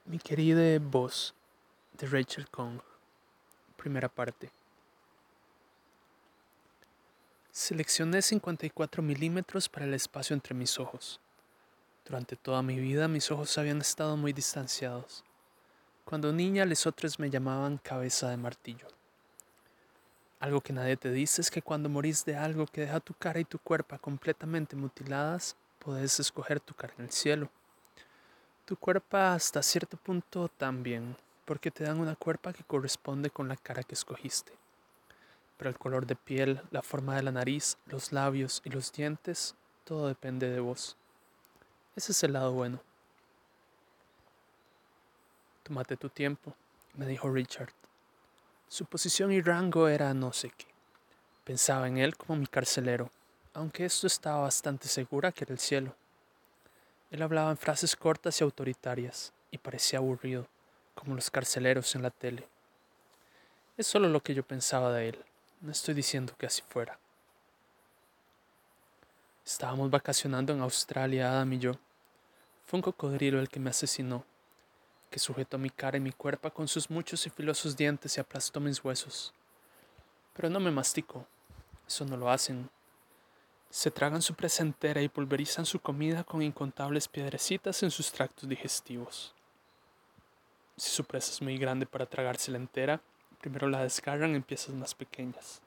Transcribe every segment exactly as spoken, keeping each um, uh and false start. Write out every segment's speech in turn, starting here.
Mi querida voz de Rachel Kong, primera parte. Seleccioné cincuenta y cuatro milímetros para el espacio entre mis ojos. Durante toda mi vida mis ojos habían estado muy distanciados. Cuando niña, lesotres me llamaban cabeza de martillo. Algo que nadie te dice es que cuando morís de algo que deja tu cara y tu cuerpo completamente mutiladas, podés escoger tu cara en el cielo. Tu cuerpo hasta cierto punto también, porque te dan una cuerpa que corresponde con la cara que escogiste. Pero el color de piel, la forma de la nariz, los labios y los dientes, todo depende de vos. Ese es el lado bueno. Tómate tu tiempo, me dijo Richard. Su posición y rango era no sé qué. Pensaba en él como mi carcelero, aunque esto estaba bastante segura que era el cielo. Él hablaba en frases cortas y autoritarias, y parecía aburrido, como los carceleros en la tele. Es solo lo que yo pensaba de él, no estoy diciendo que así fuera. Estábamos vacacionando en Australia, Adam y yo. Fue un cocodrilo el que me asesinó, que sujetó mi cara y mi cuerpo con sus muchos y filosos dientes y aplastó mis huesos. Pero no me masticó, eso no lo hacen. Se tragan su presa entera y pulverizan su comida con incontables piedrecitas en sus tractos digestivos. Si su presa es muy grande para tragársela entera, primero la desgarran en piezas más pequeñas.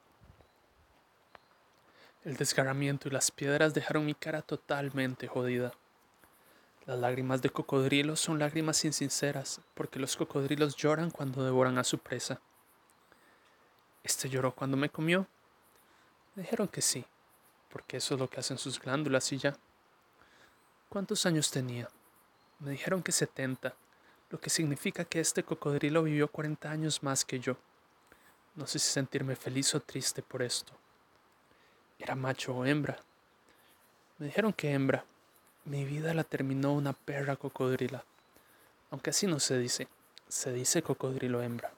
El desgarramiento y las piedras dejaron mi cara totalmente jodida. Las lágrimas de cocodrilo son lágrimas insinceras, porque los cocodrilos lloran cuando devoran a su presa. ¿Este lloró cuando me comió? Me dijeron que sí, porque eso es lo que hacen sus glándulas y ya. ¿Cuántos años tenía? Me dijeron que setenta, lo que significa que este cocodrilo vivió cuarenta años más que yo. No sé si sentirme feliz o triste por esto. ¿Era macho o hembra? Me dijeron que hembra. Mi vida la terminó una perra cocodrila. Aunque así no se dice, se dice cocodrilo hembra.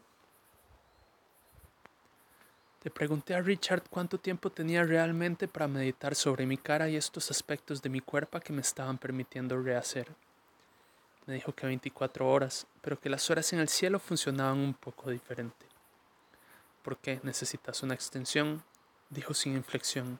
Le pregunté a Richard cuánto tiempo tenía realmente para meditar sobre mi cara y estos aspectos de mi cuerpo que me estaban permitiendo rehacer. Me dijo que veinticuatro horas, pero que las horas en el cielo funcionaban un poco diferente. ¿Por qué necesitas una extensión?, dijo sin inflexión.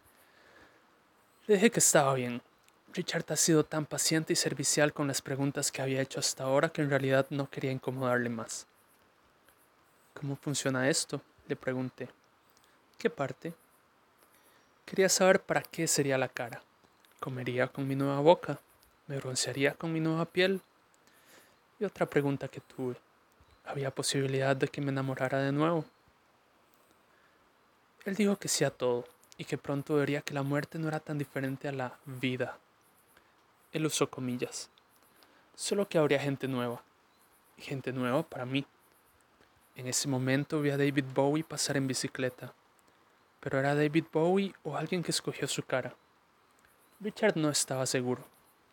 Le dije que estaba bien. Richard ha sido tan paciente y servicial con las preguntas que había hecho hasta ahora que en realidad no quería incomodarle más. ¿Cómo funciona esto?, le pregunté. ¿Qué parte? Quería saber para qué sería la cara. ¿Comería con mi nueva boca? ¿Me broncearía con mi nueva piel? Y otra pregunta que tuve. ¿Había posibilidad de que me enamorara de nuevo? Él dijo que sí a todo, y que pronto vería que la muerte no era tan diferente a la vida. Él usó comillas. Solo que habría gente nueva. Y gente nueva para mí. En ese momento vi a David Bowie pasar en bicicleta. Pero era David Bowie o alguien que escogió su cara. Richard no estaba seguro.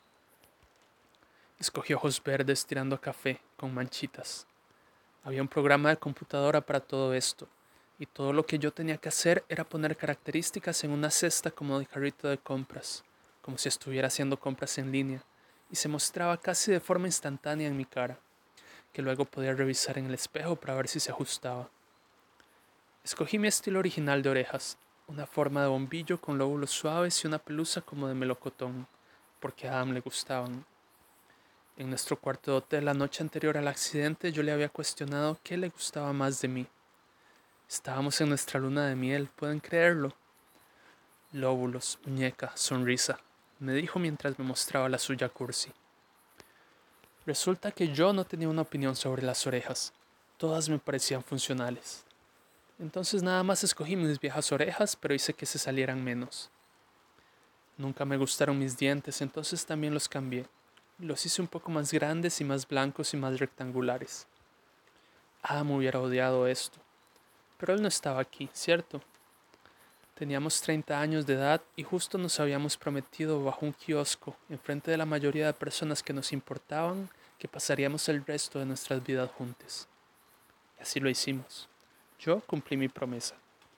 Escogió ojos verdes tirando a café, con manchitas. Había un programa de computadora para todo esto, y todo lo que yo tenía que hacer era poner características en una cesta como de carrito de compras, como si estuviera haciendo compras en línea, y se mostraba casi de forma instantánea en mi cara, que luego podía revisar en el espejo para ver si se ajustaba. Escogí mi estilo original de orejas, una forma de bombillo con lóbulos suaves y una pelusa como de melocotón, porque a Adam le gustaban. En nuestro cuarto de hotel la noche anterior al accidente yo le había cuestionado qué le gustaba más de mí. Estábamos en nuestra luna de miel, ¿pueden creerlo? Lóbulos, muñeca, sonrisa, me dijo mientras me mostraba la suya cursi. Resulta que yo no tenía una opinión sobre las orejas. Todas me parecían funcionales. Entonces nada más escogí mis viejas orejas, pero hice que se salieran menos. Nunca me gustaron mis dientes, entonces también los cambié. Los hice un poco más grandes y más blancos y más rectangulares. Adam hubiera odiado esto. Pero él no estaba aquí, ¿cierto? Teníamos treinta años de edad y justo nos habíamos prometido bajo un kiosco, enfrente de la mayoría de personas que nos importaban, que pasaríamos el resto de nuestras vidas juntos. Y así lo hicimos. Yo cumplí mi promesa.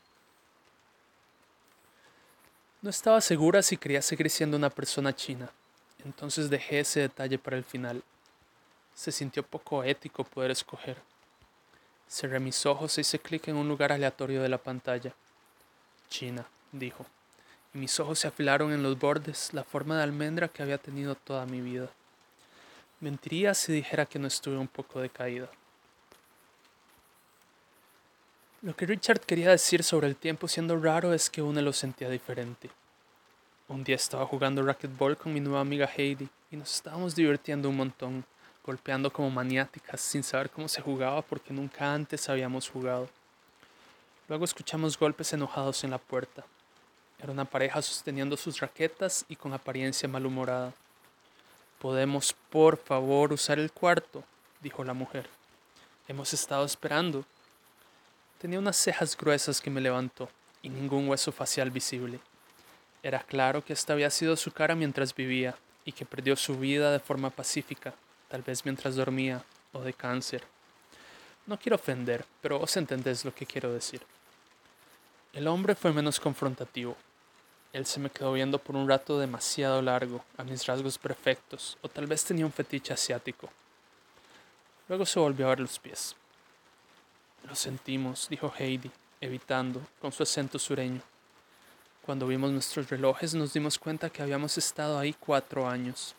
No estaba segura si quería seguir siendo una persona china, entonces dejé ese detalle para el final. Se sintió poco ético poder escoger. Cerré mis ojos e hice clic en un lugar aleatorio de la pantalla. China, dijo, y mis ojos se afilaron en los bordes, la forma de almendra que había tenido toda mi vida. Mentiría si dijera que no estuve un poco decaída. Lo que Richard quería decir sobre el tiempo siendo raro es que uno lo sentía diferente. Un día estaba jugando racquetball con mi nueva amiga Heidi y nos estábamos divirtiendo un montón, golpeando como maniáticas sin saber cómo se jugaba porque nunca antes habíamos jugado. Luego escuchamos golpes enojados en la puerta. Era una pareja sosteniendo sus raquetas y con apariencia malhumorada. «¿Podemos, por favor, usar el cuarto?», dijo la mujer. «Hemos estado esperando». Tenía unas cejas gruesas que me levantó y ningún hueso facial visible. Era claro que esta había sido su cara mientras vivía y que perdió su vida de forma pacífica, tal vez mientras dormía o de cáncer. No quiero ofender, pero vos entendés lo que quiero decir. El hombre fue menos confrontativo. Él se me quedó viendo por un rato demasiado largo a mis rasgos perfectos, o tal vez tenía un fetiche asiático. Luego se volvió a ver los pies. «Lo sentimos», dijo Heidi, evitando, con su acento sureño. Cuando vimos nuestros relojes nos dimos cuenta que habíamos estado ahí cuatro años.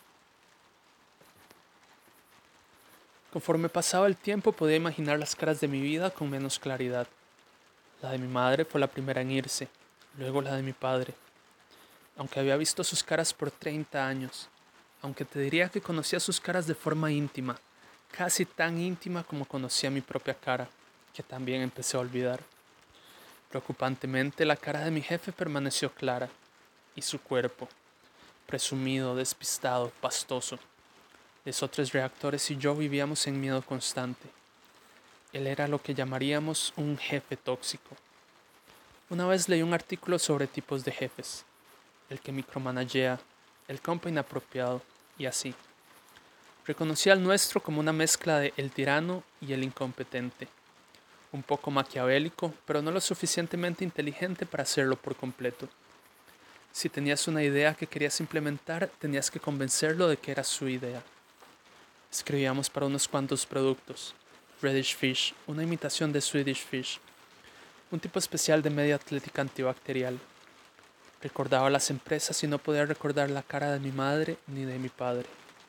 Conforme pasaba el tiempo podía imaginar las caras de mi vida con menos claridad. La de mi madre fue la primera en irse, luego la de mi padre. Aunque había visto sus caras por treinta años, aunque te diría que conocía sus caras de forma íntima, casi tan íntima como conocía mi propia cara, que también empecé a olvidar. Preocupantemente, la cara de mi jefe permaneció clara, y su cuerpo, presumido, despistado, pastoso. Los otros reactores y yo vivíamos en miedo constante. Él era lo que llamaríamos un jefe tóxico. Una vez leí un artículo sobre tipos de jefes, el que micromanagea, el compa inapropiado, y así. Reconocí al nuestro como una mezcla de el tirano y el incompetente. Un poco maquiavélico, pero no lo suficientemente inteligente para hacerlo por completo. Si tenías una idea que querías implementar, tenías que convencerlo de que era su idea. Escribíamos para unos cuantos productos. Reddish Fish, una imitación de Swedish Fish. Un tipo especial de media atlética antibacterial. Recordaba las empresas y no podía recordar la cara de mi madre ni de mi padre.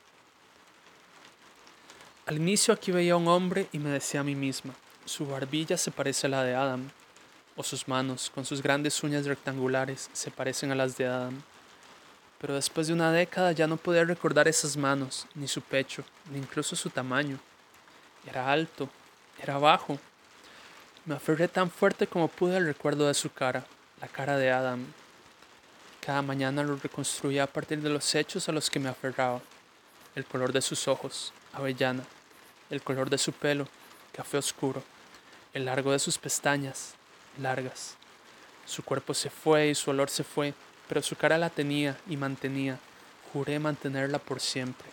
Al inicio aquí veía a un hombre y me decía a mí misma, su barbilla se parece a la de Adam, o sus manos, con sus grandes uñas rectangulares, se parecen a las de Adam. Pero después de una década ya no podía recordar esas manos, ni su pecho, ni incluso su tamaño. Era alto, era bajo. Me aferré tan fuerte como pude al recuerdo de su cara, la cara de Adam. Cada mañana lo reconstruía a partir de los hechos a los que me aferraba. El color de sus ojos, avellana. El color de su pelo, café oscuro. El largo de sus pestañas, largas. Su cuerpo se fue y su olor se fue, pero su cara la tenía y mantenía. Juré mantenerla por siempre.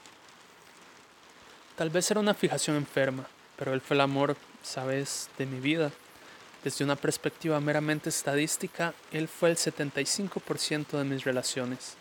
Tal vez era una fijación enferma, pero él fue el amor, sabes, de mi vida. Desde una perspectiva meramente estadística, él fue el setenta y cinco por ciento de mis relaciones.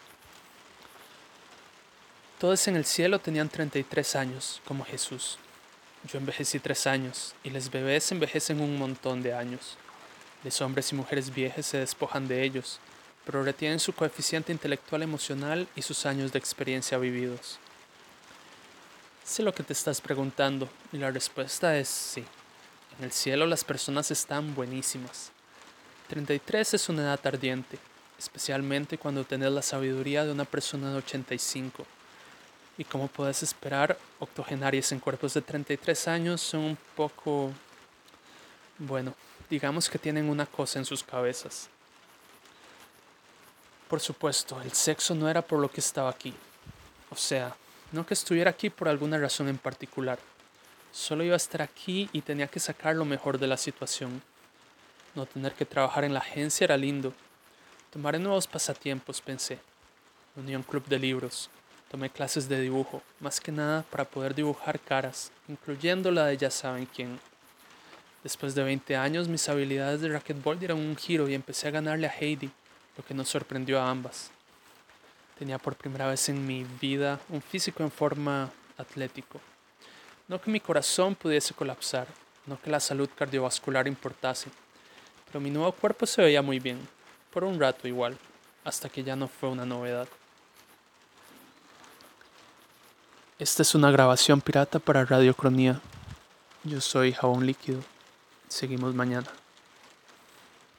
Todos en el cielo tenían treinta y tres años, como Jesús. Yo envejecí tres años, y los bebés envejecen un montón de años. Los hombres y mujeres viejos se despojan de ellos, pero retienen su coeficiente intelectual emocional y sus años de experiencia vividos. Sé lo que te estás preguntando, y la respuesta es sí. En el cielo las personas están buenísimas. treinta y tres es una edad ardiente, especialmente cuando tenés la sabiduría de una persona de ochenta y cinco. Y como puedes esperar, octogenarios en cuerpos de treinta y tres años son un poco... Bueno, digamos que tienen una cosa en sus cabezas. Por supuesto, el sexo no era por lo que estaba aquí. O sea, no que estuviera aquí por alguna razón en particular. Solo iba a estar aquí y tenía que sacar lo mejor de la situación. No tener que trabajar en la agencia era lindo. Tomaré nuevos pasatiempos, pensé. Uní a un club de libros. Tomé clases de dibujo, más que nada para poder dibujar caras, incluyendo la de ya saben quién. Después de veinte años, mis habilidades de racquetball dieron un giro y empecé a ganarle a Heidi, lo que nos sorprendió a ambas. Tenía por primera vez en mi vida un físico en forma atlético. No que mi corazón pudiese colapsar, no que la salud cardiovascular importase, pero mi nuevo cuerpo se veía muy bien, por un rato igual, hasta que ya no fue una novedad. Esta es una grabación pirata para Radiocronía. Yo soy Jabón Líquido. Seguimos mañana.